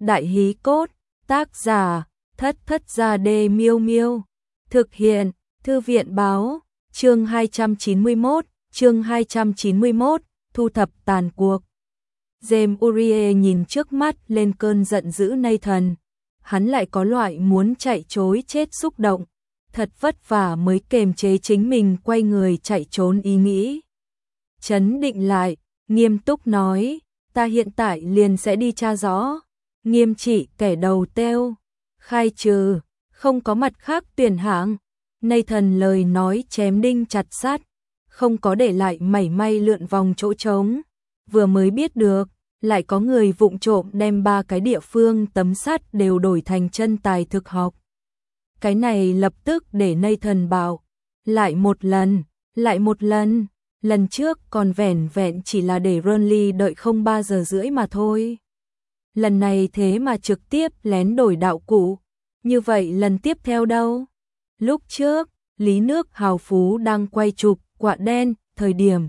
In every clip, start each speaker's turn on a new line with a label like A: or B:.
A: Đại hí cốt, tác giả, Thất Thất Gia Đê Miêu Miêu. Thực hiện, Thư viện báo, chương 291, thu thập tàn cuộc. James Urie nhìn trước mắt lên cơn giận dữ Nathan. Hắn lại có loại muốn chạy trối chết xúc động. Thật vất vả mới kềm chế chính mình quay người chạy trốn ý nghĩ. Chấn định lại, nghiêm túc nói, ta hiện tại liền sẽ đi tra rõ. Nghiêm trị kẻ đầu têu, khai trừ, không có mặt khác tuyển hạng. Nathan lời nói chém đinh chặt sắt, không có để lại mảy may lượn vòng chỗ trống. Vừa mới biết được, lại có người vụng trộm đem 3 cái địa phương tấm sắt đều đổi thành chân tài thực học. Cái này lập tức để Nathan bảo, lại một lần, lần trước còn vẻn vẹn chỉ là để Ronly đợi không 3 giờ rưỡi mà thôi. Lần này thế mà trực tiếp lén đổi đạo cụ, như vậy lần tiếp theo đâu? Lúc trước, Lý Nước Hào Phú đang quay chụp Quạ Đen, thời điểm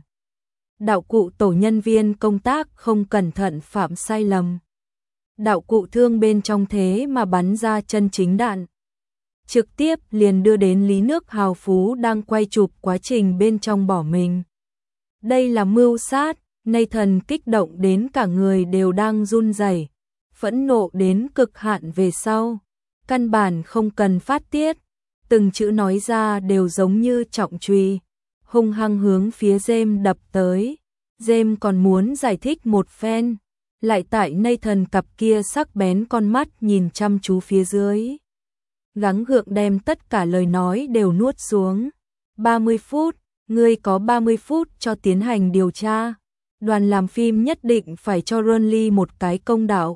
A: đạo cụ tổ nhân viên công tác không cẩn thận phạm sai lầm. Đạo cụ thương bên trong thế mà bắn ra chân chính đạn. Trực tiếp liền đưa đến Lý Nước Hào Phú đang quay chụp quá trình bên trong bỏ mình. Đây là mưu sát, Nathan kích động đến cả người đều đang run rẩy, phẫn nộ đến cực hạn về sau. Căn bản không cần phát tiết, từng chữ nói ra đều giống như trọng chùy, hung hăng hướng phía James đập tới. James còn muốn giải thích một phen, lại tại Nathan cặp kia sắc bén con mắt nhìn chăm chú phía dưới. Gắng gượng đem tất cả lời nói đều nuốt xuống. 30 phút, ngươi có 30 phút cho tiến hành điều tra. Đoàn làm phim nhất định phải cho Ronly một cái công đạo.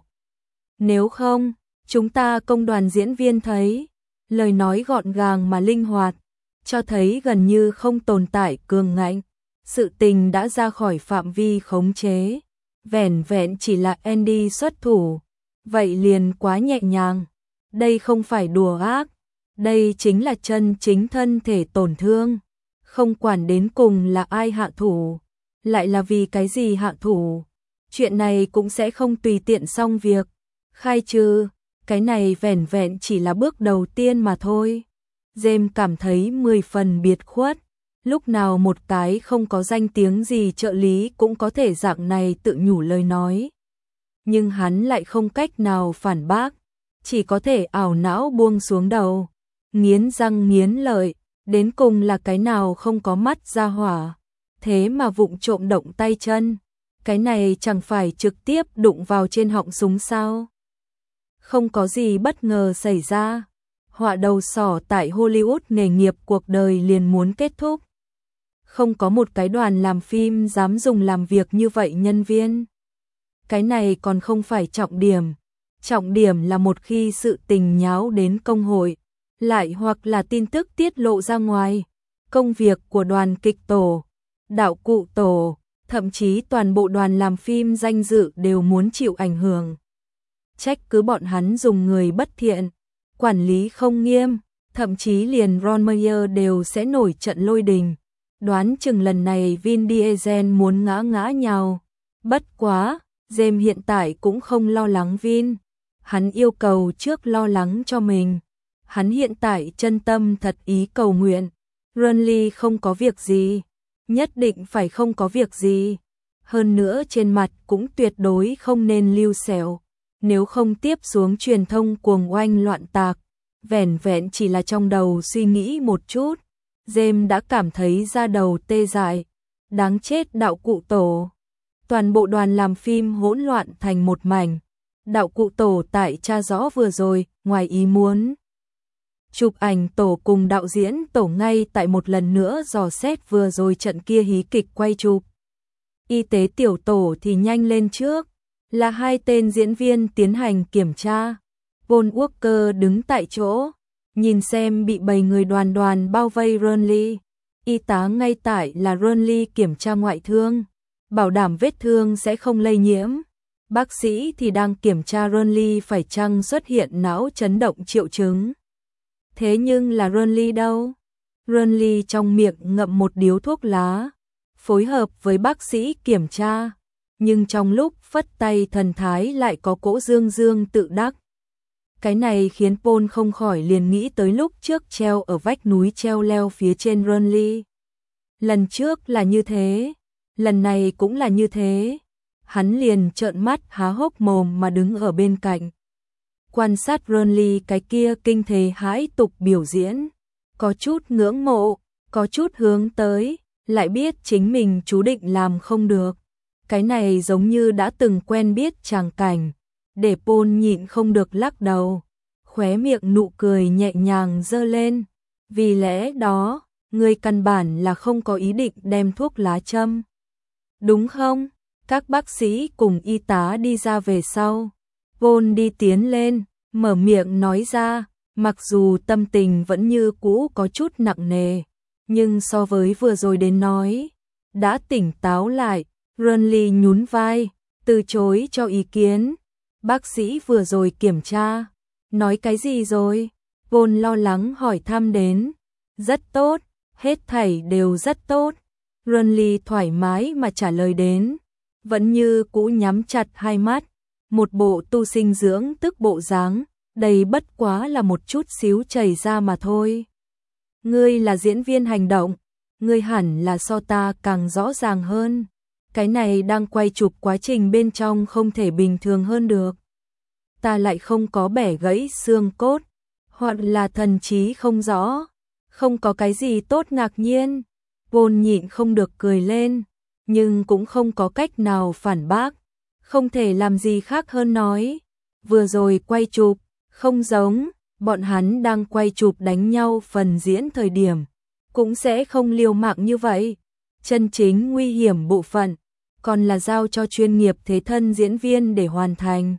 A: Nếu không, chúng ta công đoàn diễn viên thấy. Lời nói gọn gàng mà linh hoạt, cho thấy gần như không tồn tại cường ngạnh. Sự tình đã ra khỏi phạm vi khống chế. Vẻn vẹn chỉ là Andy xuất thủ. Vậy liền quá nhẹ nhàng. Đây không phải đùa ác. Đây chính là chân chính thân thể tổn thương. Không quản đến cùng là ai hạ thủ. Lại là vì cái gì hạ thủ. Chuyện này cũng sẽ không tùy tiện xong việc. Khai trừ, cái này vẻn vẹn chỉ là bước đầu tiên mà thôi. James cảm thấy 10 phần biệt khuất. Lúc nào một cái không có danh tiếng gì trợ lý cũng có thể dạng này tự nhủ lời nói. Nhưng hắn lại không cách nào phản bác. Chỉ có thể ảo não buông xuống đầu. Nghiến răng nghiến lợi. Đến cùng là cái nào không có mắt ra hỏa. Thế mà vụng trộm động tay chân. Cái này chẳng phải trực tiếp đụng vào trên họng súng sao. Không có gì bất ngờ xảy ra. Họa đầu sỏ tại Hollywood nghề nghiệp cuộc đời liền muốn kết thúc. Không có một cái đoàn làm phim dám dùng làm việc như vậy nhân viên. Cái này còn không phải trọng điểm. Trọng điểm là một khi sự tình nháo đến công hội, lại hoặc là tin tức tiết lộ ra ngoài. Công việc của đoàn kịch tổ, đạo cụ tổ, thậm chí toàn bộ đoàn làm phim danh dự đều muốn chịu ảnh hưởng. Trách cứ bọn hắn dùng người bất thiện, quản lý không nghiêm, thậm chí liền Ron Meyer đều sẽ nổi trận lôi đình. Đoán chừng lần này Vin Diesel muốn ngã nhào. Bất quá, James hiện tại cũng không lo lắng Vin. Hắn yêu cầu trước lo lắng cho mình. Hắn hiện tại chân tâm thật ý cầu nguyện. Ronly không có việc gì. Nhất định phải không có việc gì. Hơn nữa trên mặt cũng tuyệt đối không nên lưu xẻo. Nếu không tiếp xuống truyền thông cuồng oanh loạn tạc. Vẻn vẹn chỉ là trong đầu suy nghĩ một chút. James đã cảm thấy da đầu tê dại. Đáng chết đạo cụ tổ. Toàn bộ đoàn làm phim hỗn loạn thành một mảnh. Đạo cụ tổ tại tra rõ vừa rồi, ngoài ý muốn. Chụp ảnh tổ cùng đạo diễn tổ ngay tại một lần nữa dò xét vừa rồi trận kia hí kịch quay chụp. Y tế tiểu tổ thì nhanh lên trước. Là 2 tên diễn viên tiến hành kiểm tra. Paul Walker đứng tại chỗ. Nhìn xem bị bầy người đoàn bao vây Ronly. Y tá ngay tại là Ronly kiểm tra ngoại thương. Bảo đảm vết thương sẽ không lây nhiễm. Bác sĩ thì đang kiểm tra Ronly phải chăng xuất hiện não chấn động triệu chứng. Thế nhưng là Ronly đâu? Ronly trong miệng ngậm một điếu thuốc lá. Phối hợp với bác sĩ kiểm tra. nhưng trong lúc phất tay thần thái lại có cỗ dương dương tự đắc. Cái này khiến Paul không khỏi liền nghĩ tới lúc trước treo ở vách núi treo leo phía trên Renly. Lần trước là như thế, lần này cũng là như thế. Hắn liền trợn mắt há hốc mồm mà đứng ở bên cạnh. Quan sát Renly cái kia kinh thế hãi tục biểu diễn, có chút ngưỡng mộ, có chút hướng tới, lại biết chính mình chú định làm không được. Cái này giống như đã từng quen biết tràng cảnh, để Paul nhịn không được lắc đầu, khóe miệng nụ cười nhẹ nhàng giơ lên. Vì lẽ đó, người căn bản là không có ý định đem thuốc lá châm. Đúng không? Các bác sĩ cùng y tá đi ra về sau. Paul đi tiến lên, mở miệng nói ra, mặc dù tâm tình vẫn như cũ có chút nặng nề, nhưng so với vừa rồi đến nói, đã tỉnh táo lại. Renly nhún vai, từ chối cho ý kiến. Bác sĩ vừa rồi kiểm tra, nói cái gì rồi? Paul lo lắng hỏi thăm đến. Rất tốt, hết thảy đều rất tốt. Renly thoải mái mà trả lời đến, vẫn như cũ nhắm chặt hai mắt, một bộ tu sinh dưỡng tức bộ dáng, đây bất quá là một chút xíu chảy ra mà thôi. Ngươi là diễn viên hành động, ngươi hẳn là so ta càng rõ ràng hơn. Cái này đang quay chụp quá trình bên trong không thể bình thường hơn được. Ta lại không có bẻ gãy xương cốt, hoặc là thần trí không rõ, không có cái gì tốt ngạc nhiên. Paul nhịn không được cười lên, nhưng cũng không có cách nào phản bác, không thể làm gì khác hơn nói. Vừa rồi quay chụp, không giống, bọn hắn đang quay chụp đánh nhau phần diễn thời điểm, cũng sẽ không liều mạng như vậy. Chân chính nguy hiểm bộ phận, còn là giao cho chuyên nghiệp thế thân diễn viên để hoàn thành.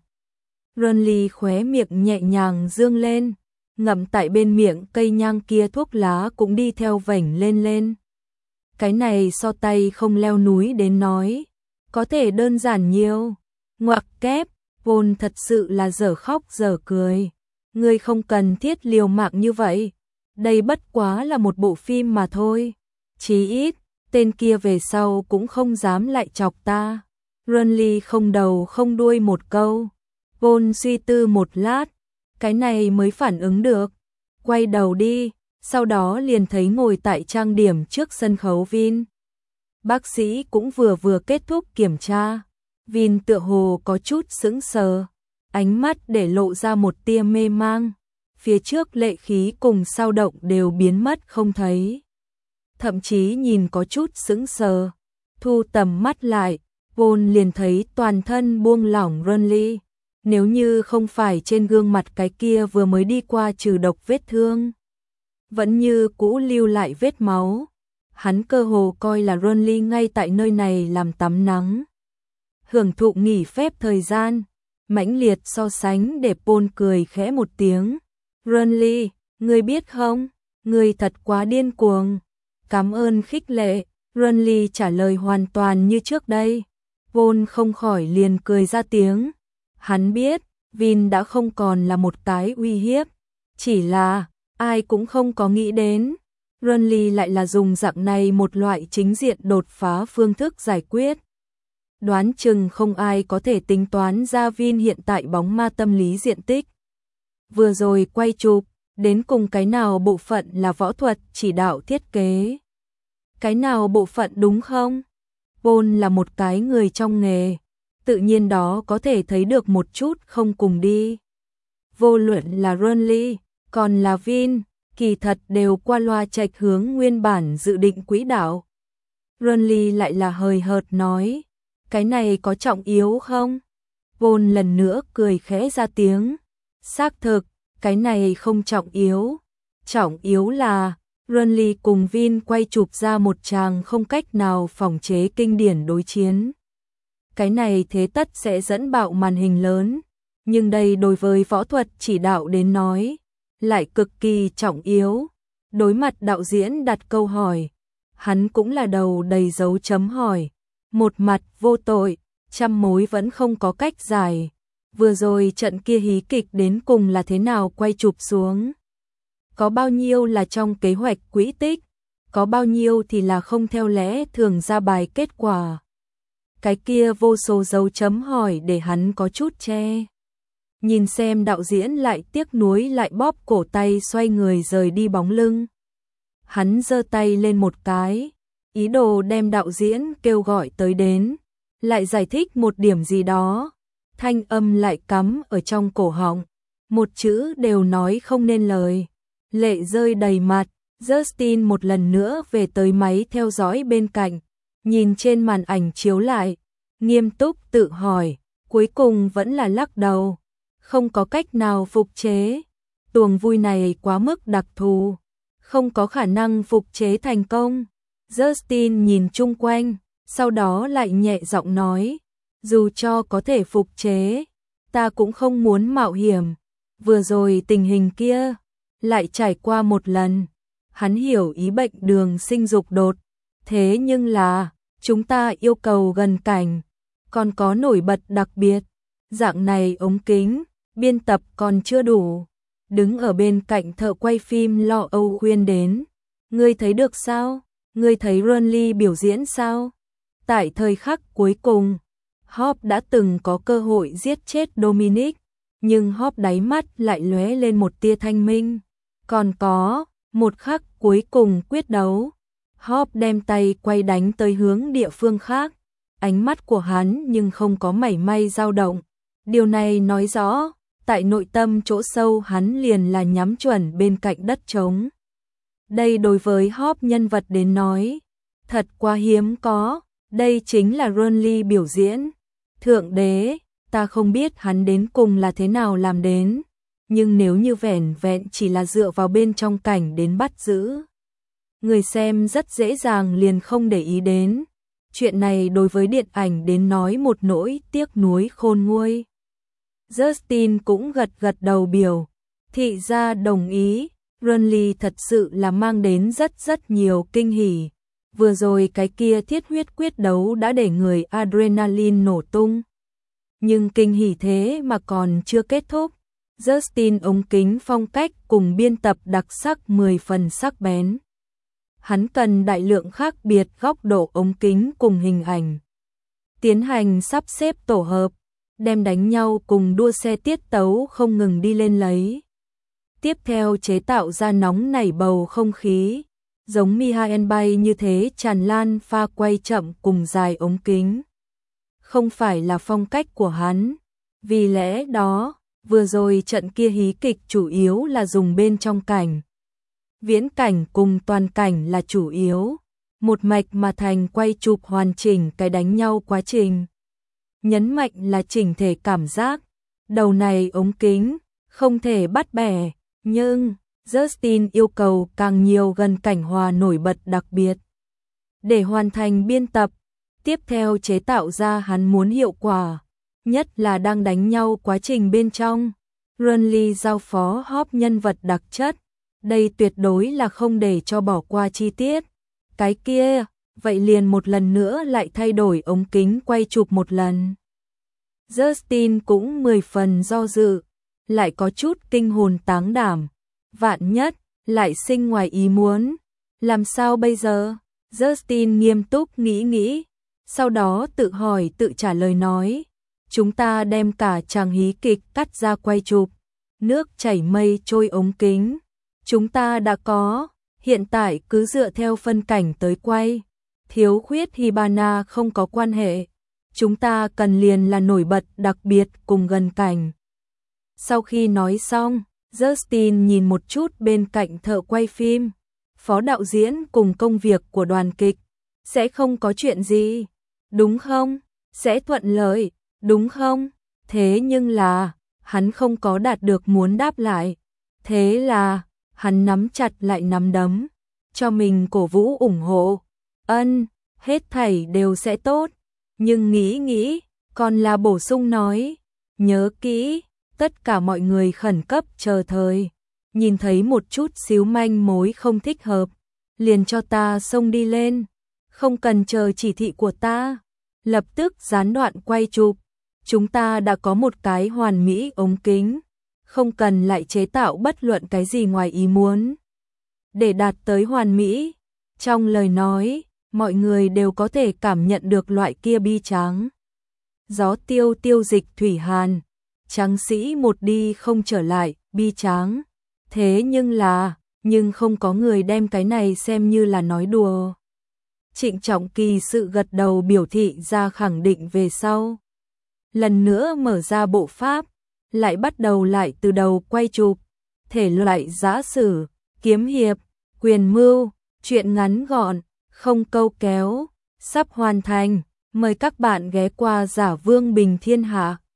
A: Renly khóe miệng nhẹ nhàng dương lên, ngậm tại bên miệng cây nhang kia thuốc lá cũng đi theo vểnh lên lên. Cái này so tay không leo núi đến nói, có thể đơn giản nhiều. Ngoặc kép, Paul thật sự là dở khóc dở cười. Ngươi không cần thiết liều mạng như vậy, đây bất quá là một bộ phim mà thôi. Chí ít, tên kia về sau cũng không dám lại chọc ta. Renly không đầu không đuôi một câu. Paul suy tư một lát, cái này mới phản ứng được. Quay đầu đi, sau đó liền thấy ngồi tại trang điểm trước sân khấu Vin. Bác sĩ cũng vừa kết thúc kiểm tra. Vin tựa hồ có chút sững sờ, ánh mắt để lộ ra một tia mê mang. Phía trước lệ khí cùng sao động đều biến mất không thấy. Thậm chí nhìn có chút sững sờ. Thu tầm mắt lại, Paul liền thấy toàn thân buông lỏng Renly. Nếu như không phải trên gương mặt cái kia vừa mới đi qua trừ độc vết thương, vẫn như cũ lưu lại vết máu, hắn cơ hồ coi là Renly ngay tại nơi này làm tắm nắng, hưởng thụ nghỉ phép thời gian. Mãnh liệt so sánh để Paul cười khẽ một tiếng. Renly, ngươi biết không, ngươi thật quá điên cuồng. Cảm ơn khích lệ. Renly trả lời hoàn toàn như trước đây. Paul không khỏi liền cười ra tiếng. Hắn biết, Vin đã không còn là một cái uy hiếp, chỉ là ai cũng không có nghĩ đến Renly lại là dùng dạng này một loại chính diện đột phá phương thức giải quyết. Đoán chừng không ai có thể tính toán ra Vin hiện tại bóng ma tâm lý diện tích. Vừa rồi quay chụp, đến cùng cái nào bộ phận là võ thuật chỉ đạo thiết kế? Cái nào bộ phận đúng không? Paul là một cái người trong nghề, tự nhiên đó có thể thấy được một chút không cùng đi. Vô luận là Renly, còn là Vin, kỳ thật đều qua loa chệch hướng nguyên bản dự định quỹ đạo. Renly lại là hời hợt nói, cái này có trọng yếu không? Paul lần nữa cười khẽ ra tiếng, xác thực, cái này không trọng yếu. Trọng yếu là Renly cùng Vin quay chụp ra một tràng không cách nào phỏng chế kinh điển đối chiến. Cái này thế tất sẽ dẫn bạo màn hình lớn, nhưng đây đối với võ thuật chỉ đạo đến nói, lại cực kỳ trọng yếu. Đối mặt đạo diễn đặt câu hỏi, hắn cũng là đầu đầy dấu chấm hỏi, một mặt vô tội, trăm mối vẫn không có cách giải. Vừa rồi trận kia hí kịch đến cùng là thế nào quay chụp xuống? Có bao nhiêu là trong kế hoạch quỹ tích, có bao nhiêu thì là không theo lẽ thường ra bài kết quả. cái kia vô số dấu chấm hỏi để hắn có chút che. Nhìn xem đạo diễn lại tiếc nuối lại bóp cổ tay xoay người rời đi bóng lưng. Hắn giơ tay lên một cái, ý đồ đem đạo diễn kêu gọi tới đến, lại giải thích một điểm gì đó, thanh âm lại cắm ở trong cổ họng, một chữ đều nói không nên lời, lệ rơi đầy mặt. Justin một lần nữa về tới máy theo dõi bên cạnh, nhìn trên màn ảnh chiếu lại, nghiêm túc tự hỏi, cuối cùng vẫn là lắc đầu, không có cách nào phục chế, tuồng vui này quá mức đặc thù, không có khả năng phục chế thành công. Justin nhìn chung quanh, sau đó lại nhẹ giọng nói, dù cho có thể phục chế, ta cũng không muốn mạo hiểm, vừa rồi tình hình kia, lại trải qua một lần. Hắn hiểu ý bệnh đường sinh dục đột, thế nhưng là, chúng ta yêu cầu gần cảnh, còn có nổi bật đặc biệt, dạng này ống kính, biên tập còn chưa đủ. Đứng ở bên cạnh thợ quay phim lo âu khuyên đến, ngươi thấy được sao? Ngươi thấy Ronly biểu diễn sao? Tại thời khắc cuối cùng, Hop đã từng có cơ hội giết chết Dominic, nhưng Hop đáy mắt lại lóe lên một tia thanh minh. Còn có, một khắc cuối cùng quyết đấu, Hop đem tay quay đánh tới hướng địa phương khác, ánh mắt của hắn nhưng không có mảy may dao động. Điều này nói rõ, tại nội tâm chỗ sâu hắn liền là nhắm chuẩn bên cạnh đất trống. Đây đối với Hop nhân vật đến nói, thật quá hiếm có, đây chính là Ronly biểu diễn. Thượng đế, ta không biết hắn đến cùng là thế nào làm đến, nhưng nếu như vẻn vẹn chỉ là dựa vào bên trong cảnh đến bắt giữ, người xem rất dễ dàng liền không để ý đến. Chuyện này đối với điện ảnh đến nói một nỗi tiếc nuối khôn nguôi. Justin cũng gật gật đầu biểu thị ra đồng ý. Ronly thật sự là mang đến rất nhiều kinh hỉ. Vừa rồi cái kia thiết huyết quyết đấu đã để người adrenaline nổ tung. Nhưng kinh hỉ thế mà còn chưa kết thúc. Justin ống kính phong cách cùng biên tập đặc sắc 10 phần sắc bén. Hắn cần đại lượng khác biệt góc độ ống kính cùng hình ảnh. Tiến hành sắp xếp tổ hợp, đem đánh nhau cùng đua xe tiết tấu không ngừng đi lên lấy. Tiếp theo chế tạo ra nóng nảy bầu không khí, giống Michael Bay như thế tràn lan pha quay chậm cùng dài ống kính. Không phải là phong cách của hắn, vì lẽ đó, vừa rồi trận kia hí kịch chủ yếu là dùng bên trong cảnh. Viễn cảnh cùng toàn cảnh là chủ yếu, một mạch mà thành quay chụp hoàn chỉnh cái đánh nhau quá trình. Nhấn mạnh là chỉnh thể cảm giác, đầu này ống kính, không thể bắt bẻ, nhưng Justin yêu cầu càng nhiều gần cảnh hòa nổi bật đặc biệt. Để hoàn thành biên tập, tiếp theo chế tạo ra hắn muốn hiệu quả, nhất là đang đánh nhau quá trình bên trong. Ronly giao phó Hop nhân vật đặc chất, đây tuyệt đối là không để cho bỏ qua chi tiết. Cái kia, vậy liền một lần nữa lại thay đổi ống kính quay chụp một lần. Justin cũng 10 phần do dự, lại có chút kinh hồn táng đảm. Vạn nhất, lại sinh ngoài ý muốn. Làm sao bây giờ? Justin nghiêm túc nghĩ, sau đó tự hỏi tự trả lời nói. Chúng ta đem cả chàng hí kịch cắt ra quay chụp. Nước chảy mây trôi ống kính. Chúng ta đã có, hiện tại cứ dựa theo phân cảnh tới quay. Thiếu khuyết Hibana không có quan hệ. Chúng ta cần liền là nổi bật đặc biệt cùng gần cảnh. Sau khi nói xong, Justin nhìn một chút bên cạnh thợ quay phim. Phó đạo diễn cùng công việc của đoàn kịch. Sẽ không có chuyện gì, đúng không? Sẽ thuận lợi, đúng không? Thế nhưng là, hắn không có đạt được muốn đáp lại. Thế là, hắn nắm chặt lại nắm đấm, cho mình cổ vũ ủng hộ. Hết thảy đều sẽ tốt. Nhưng nghĩ, còn là bổ sung nói. Nhớ kỹ, tất cả mọi người khẩn cấp chờ thời. Nhìn thấy một chút xíu manh mối không thích hợp, liền cho ta xông đi lên. Không cần chờ chỉ thị của ta. Lập tức gián đoạn quay chụp. Chúng ta đã có một cái hoàn mỹ ống kính. Không cần lại chế tạo bất luận cái gì ngoài ý muốn. Để đạt tới hoàn mỹ, trong lời nói, mọi người đều có thể cảm nhận được loại kia bi tráng. Gió tiêu tiêu dịch thủy hàn, tráng sĩ một đi không trở lại, bi tráng. Thế nhưng không có người đem cái này xem như là nói đùa. Trịnh Trọng Kỳ sự gật đầu biểu thị ra khẳng định về sau. Lần nữa mở ra bộ pháp, lại bắt đầu lại từ đầu quay chụp, thể loại giã sử, kiếm hiệp, quyền mưu, truyện ngắn gọn, không câu kéo, sắp hoàn thành, mời các bạn ghé qua Giả Vương Bình Thiên Hạ.